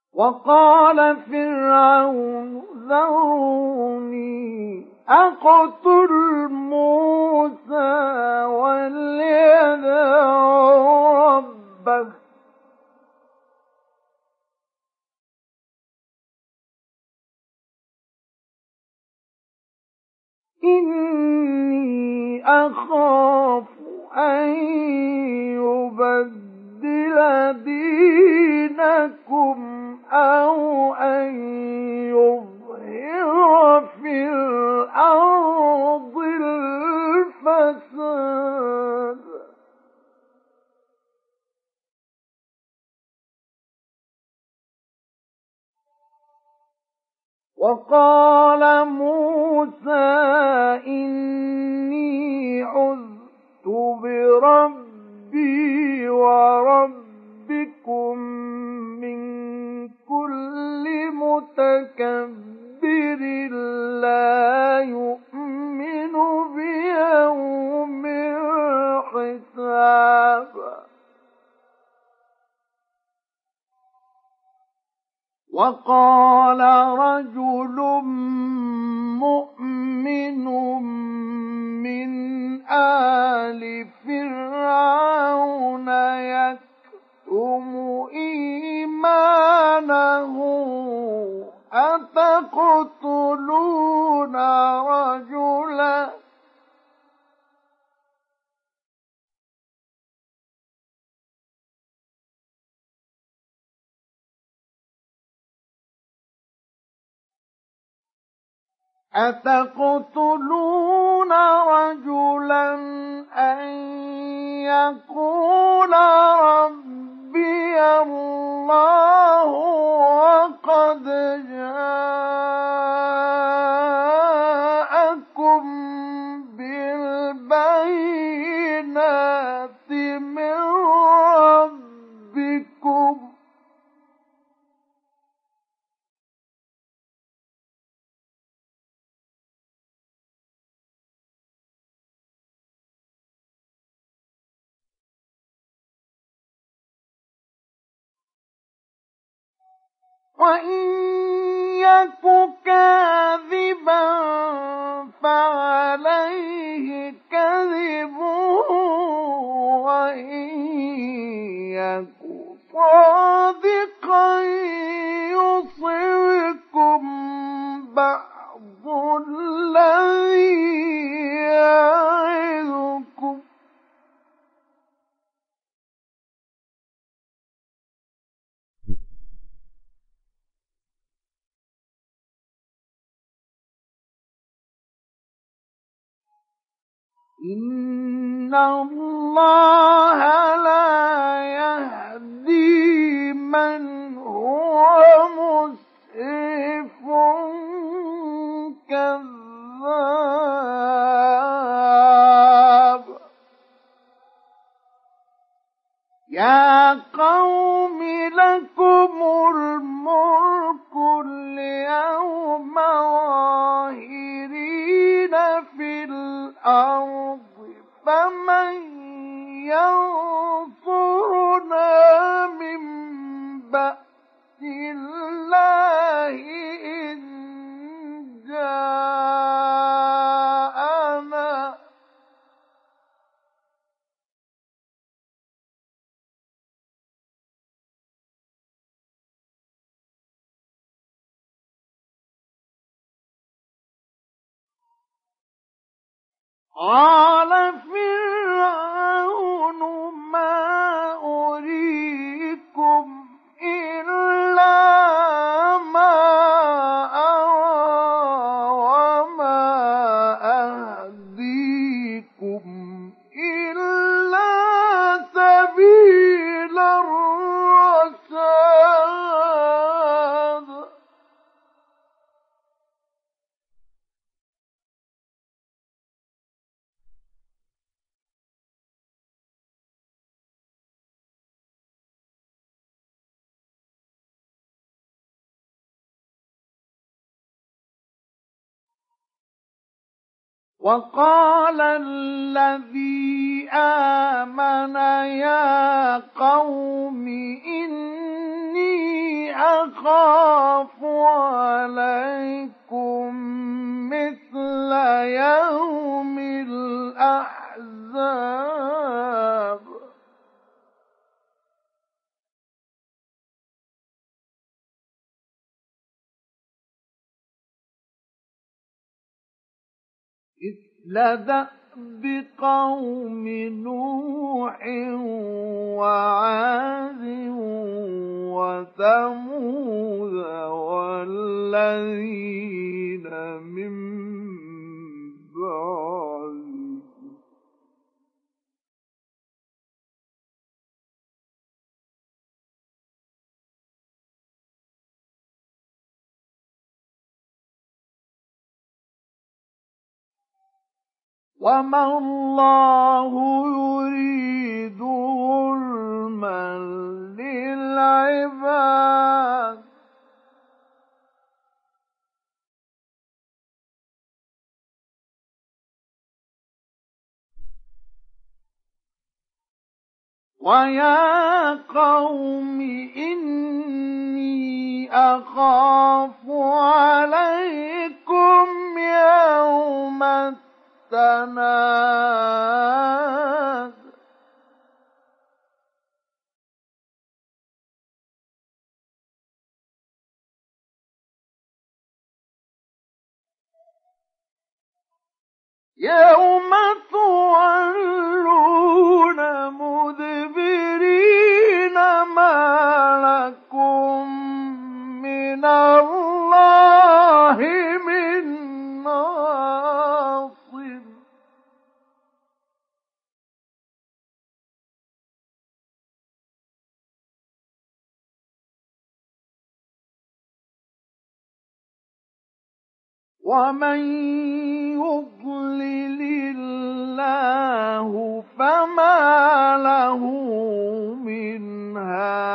وقال فرعون ذروني أقتل موسى وليدع ربه إني أخاف أن يبدل دينكم أو أن يظهر في الأرض الفساد وقال موسى إني عذت بربي وربكم من كل متكبر لا يؤمن بيوم الحساب وقال رجل مؤمن من آل فرعون يكتم إيمانه أتقتلون رجلا أن يقول ربي الله وقد جاءكم بالبينات من ربكم وإن يك كاذبا فعليه كذبه وإن يك صادقا يصبكم بعض الذي يعظكم إن الله لا يهدي من هو مسرف كذاب يا قوم لكم الملك اليوم ظاهرين في الأرض فمن ينصرنا من بأس الله إن جاءنا قال فرعون ما أريكم إلا ما أرى وما أهديكم إلا سبيل الرشاد وقال الذي آمن يا قوم إني أخاف عليكم مثل يوم الأحزاب مثل دأب قوم نوح وعاد وثمود والذين من بعدهم وما الله يريد ظلما للعباد ويا قوم إني أخاف عليكم يوم التناد يوم تولون مدبرين ما لكم من الله من ناصر ومن يضلل الله فما له من هاد